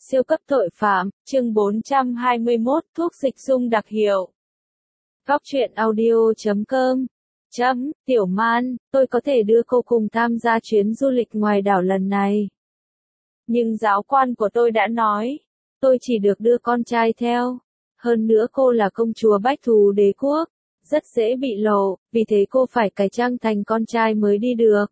Siêu cấp tội phạm, chương 421, thuốc dịch dung đặc hiệu. Góc truyện audio.com. Tiểu Man, tôi có thể đưa cô cùng tham gia chuyến du lịch ngoài đảo lần này. Nhưng giáo quan của tôi đã nói, tôi chỉ được đưa con trai theo. Hơn nữa cô là công chúa Bách Thú Đế Quốc, rất dễ bị lộ, vì thế cô phải cải trang thành con trai mới đi được.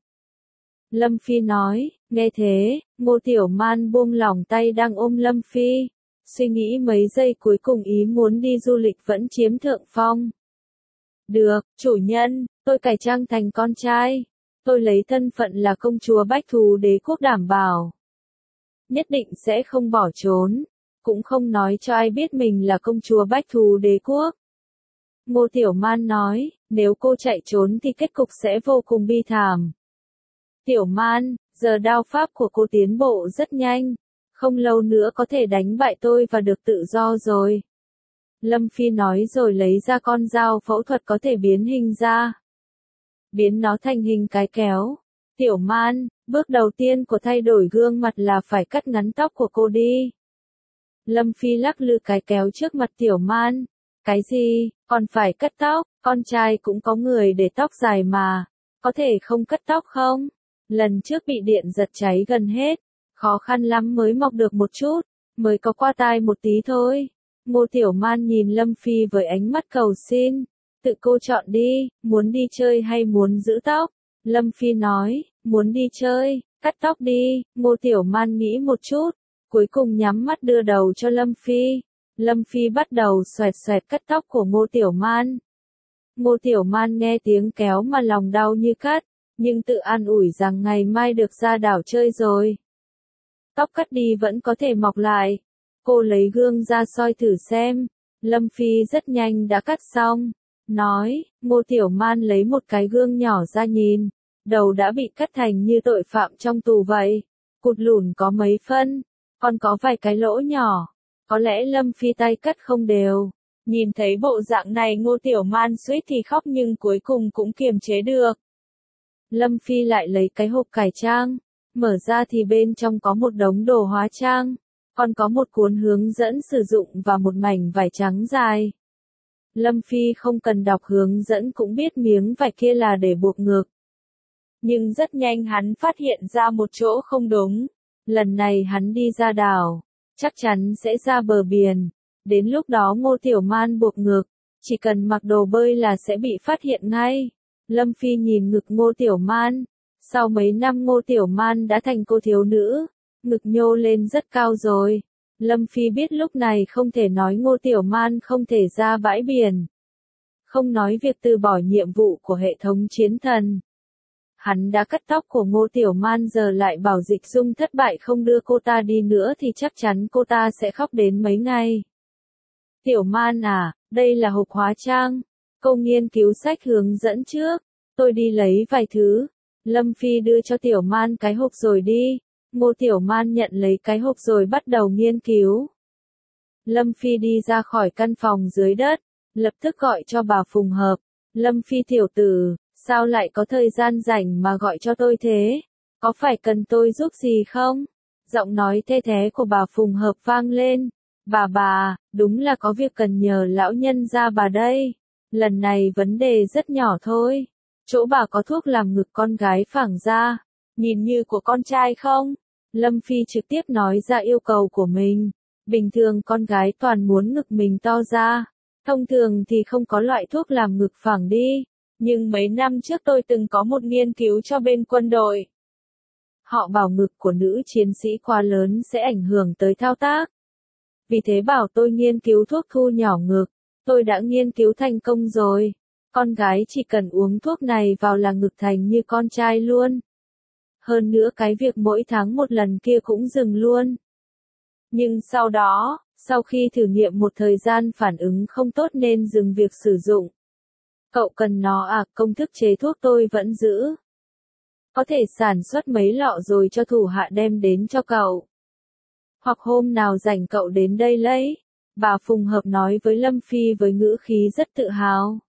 Lâm Phi nói, nghe thế, Ngô Tiểu Man buông lỏng tay đang ôm Lâm Phi, suy nghĩ mấy giây cuối cùng ý muốn đi du lịch vẫn chiếm thượng phong. Được, chủ nhân, tôi cải trang thành con trai, tôi lấy thân phận là công chúa Bách Thú Đế Quốc đảm bảo. Nhất định sẽ không bỏ trốn, cũng không nói cho ai biết mình là công chúa Bách Thú Đế Quốc. Ngô Tiểu Man nói, nếu cô chạy trốn thì kết cục sẽ vô cùng bi thảm. Tiểu Man, giờ đao pháp của cô tiến bộ rất nhanh, không lâu nữa có thể đánh bại tôi và được tự do rồi. Lâm Phi nói rồi lấy ra con dao phẫu thuật có thể biến hình ra. Biến nó thành hình cái kéo. Tiểu Man, bước đầu tiên của thay đổi gương mặt là phải cắt ngắn tóc của cô đi. Lâm Phi lắc lư cái kéo trước mặt Tiểu Man. Cái gì, còn phải cắt tóc, con trai cũng có người để tóc dài mà, có thể không cắt tóc không? Lần trước bị điện giật cháy gần hết, khó khăn lắm mới mọc được một chút, mới có qua tai một tí thôi. Ngô Tiểu Man nhìn Lâm Phi với ánh mắt cầu xin, tự cô chọn đi, muốn đi chơi hay muốn giữ tóc? Lâm Phi nói, muốn đi chơi, cắt tóc đi. Ngô Tiểu Man nghĩ một chút, cuối cùng nhắm mắt đưa đầu cho Lâm Phi. Lâm Phi bắt đầu xoẹt xoẹt cắt tóc của Ngô Tiểu Man. Ngô Tiểu Man nghe tiếng kéo mà lòng đau như cắt, nhưng tự an ủi rằng ngày mai được ra đảo chơi rồi. Tóc cắt đi vẫn có thể mọc lại. Cô lấy gương ra soi thử xem. Lâm Phi rất nhanh đã cắt xong. Nói, Ngô Tiểu Man lấy một cái gương nhỏ ra nhìn. Đầu đã bị cắt thành như tội phạm trong tù vậy. Cụt lủn có mấy phân, còn có vài cái lỗ nhỏ. Có lẽ Lâm Phi tay cắt không đều. Nhìn thấy bộ dạng này Ngô Tiểu Man suýt thì khóc nhưng cuối cùng cũng kiềm chế được. Lâm Phi lại lấy cái hộp cải trang, mở ra thì bên trong có một đống đồ hóa trang, còn có một cuốn hướng dẫn sử dụng và một mảnh vải trắng dài. Lâm Phi không cần đọc hướng dẫn cũng biết miếng vải kia là để buộc ngực. Nhưng rất nhanh hắn phát hiện ra một chỗ không đúng. Lần này hắn đi ra đảo, chắc chắn sẽ ra bờ biển. Đến lúc đó Ngô Tiểu Man buộc ngực, chỉ cần mặc đồ bơi là sẽ bị phát hiện ngay. Lâm Phi nhìn ngực Ngô Tiểu Man. Sau mấy năm Ngô Tiểu Man đã thành cô thiếu nữ, ngực nhô lên rất cao rồi. Lâm Phi biết lúc này không thể nói Ngô Tiểu Man không thể ra bãi biển. Không nói việc từ bỏ nhiệm vụ của hệ thống chiến thần. Hắn đã cắt tóc của Ngô Tiểu Man giờ lại bảo dịch dung thất bại không đưa cô ta đi nữa thì chắc chắn cô ta sẽ khóc đến mấy ngày. Tiểu Man à, đây là hộp hóa trang. Cô nghiên cứu sách hướng dẫn trước. Tôi đi lấy vài thứ. Lâm Phi đưa cho Tiểu Man cái hộp rồi đi. Ngô Tiểu Man nhận lấy cái hộp rồi bắt đầu nghiên cứu. Lâm Phi đi ra khỏi căn phòng dưới đất, lập tức gọi cho bà Phùng Hợp. Lâm Phi tiểu tử, sao lại có thời gian rảnh mà gọi cho tôi thế? Có phải cần tôi giúp gì không? Giọng nói thê thé của bà Phùng Hợp vang lên. Bà, đúng là có việc cần nhờ lão nhân gia bà đây. Lần này vấn đề rất nhỏ thôi. Chỗ bà có thuốc làm ngực con gái phẳng ra, nhìn như của con trai không? Lâm Phi trực tiếp nói ra yêu cầu của mình. Bình thường con gái toàn muốn ngực mình to ra. Thông thường thì không có loại thuốc làm ngực phẳng đi. Nhưng mấy năm trước tôi từng có một nghiên cứu cho bên quân đội. Họ bảo ngực của nữ chiến sĩ quá lớn sẽ ảnh hưởng tới thao tác. Vì thế bảo tôi nghiên cứu thuốc thu nhỏ ngực. Tôi đã nghiên cứu thành công rồi. Con gái chỉ cần uống thuốc này vào là ngực thành như con trai luôn. Hơn nữa cái việc mỗi tháng một lần kia cũng dừng luôn. Nhưng sau đó, sau khi thử nghiệm một thời gian phản ứng không tốt nên dừng việc sử dụng. Cậu cần nó à? Công thức chế thuốc tôi vẫn giữ. Có thể sản xuất mấy lọ rồi cho thủ hạ đem đến cho cậu. Hoặc hôm nào rảnh cậu đến đây lấy. Bà Phùng Hợp nói với Lâm Phi với ngữ khí rất tự hào.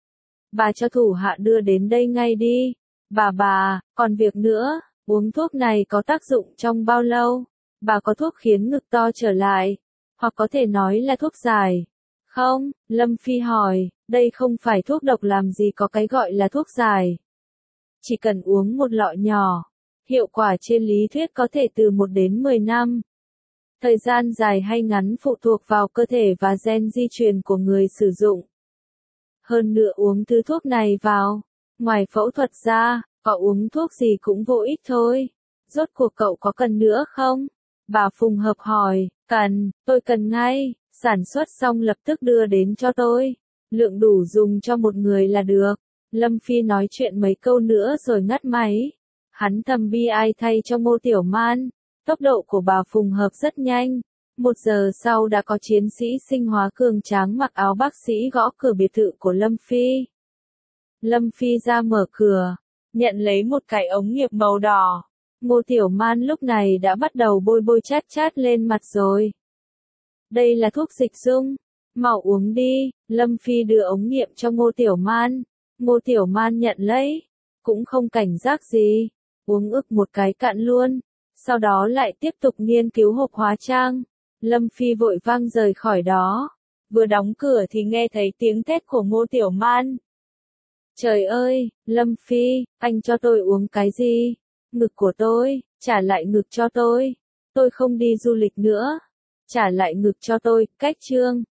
Bà cho thủ hạ đưa đến đây ngay đi. Bà, còn việc nữa, uống thuốc này có tác dụng trong bao lâu? Bà có thuốc khiến ngực to trở lại, hoặc có thể nói là thuốc giải. Không, Lâm Phi hỏi, đây không phải thuốc độc làm gì có cái gọi là thuốc giải. Chỉ cần uống một lọ nhỏ, hiệu quả trên lý thuyết có thể từ 1 đến 10 năm. Thời gian dài hay ngắn phụ thuộc vào cơ thể và gen di truyền của người sử dụng. Hơn nữa uống thứ thuốc này vào, ngoài phẫu thuật ra, có uống thuốc gì cũng vô ích thôi. Rốt cuộc cậu có cần nữa không? Bà Phùng Hợp hỏi, cần, tôi cần ngay, sản xuất xong lập tức đưa đến cho tôi. Lượng đủ dùng cho một người là được. Lâm Phi nói chuyện mấy câu nữa rồi ngắt máy. Hắn thầm bi ai thay cho Ngô Tiểu Man. Tốc độ của bà Phùng Hợp rất nhanh. 1 giờ sau đã có chiến sĩ sinh hóa cường tráng mặc áo bác sĩ gõ cửa biệt thự của Lâm Phi. Lâm Phi ra mở cửa, nhận lấy một cái ống nghiệm màu đỏ. Ngô Tiểu Man lúc này đã bắt đầu bôi bôi chát chát lên mặt rồi. Đây là thuốc dịch dung, mau uống đi. Lâm Phi đưa ống nghiệm cho Ngô Tiểu Man. Ngô Tiểu Man nhận lấy, cũng không cảnh giác gì, uống ực một cái cạn luôn. Sau đó lại tiếp tục nghiên cứu hộp hóa trang. Lâm Phi vội vang rời khỏi đó. Vừa đóng cửa thì nghe thấy tiếng thét của Ngô Tiểu Man. Trời ơi, Lâm Phi, anh cho tôi uống cái gì? Ngực của tôi, trả lại ngực cho tôi. Tôi không đi du lịch nữa. Trả lại ngực cho tôi, cách chương.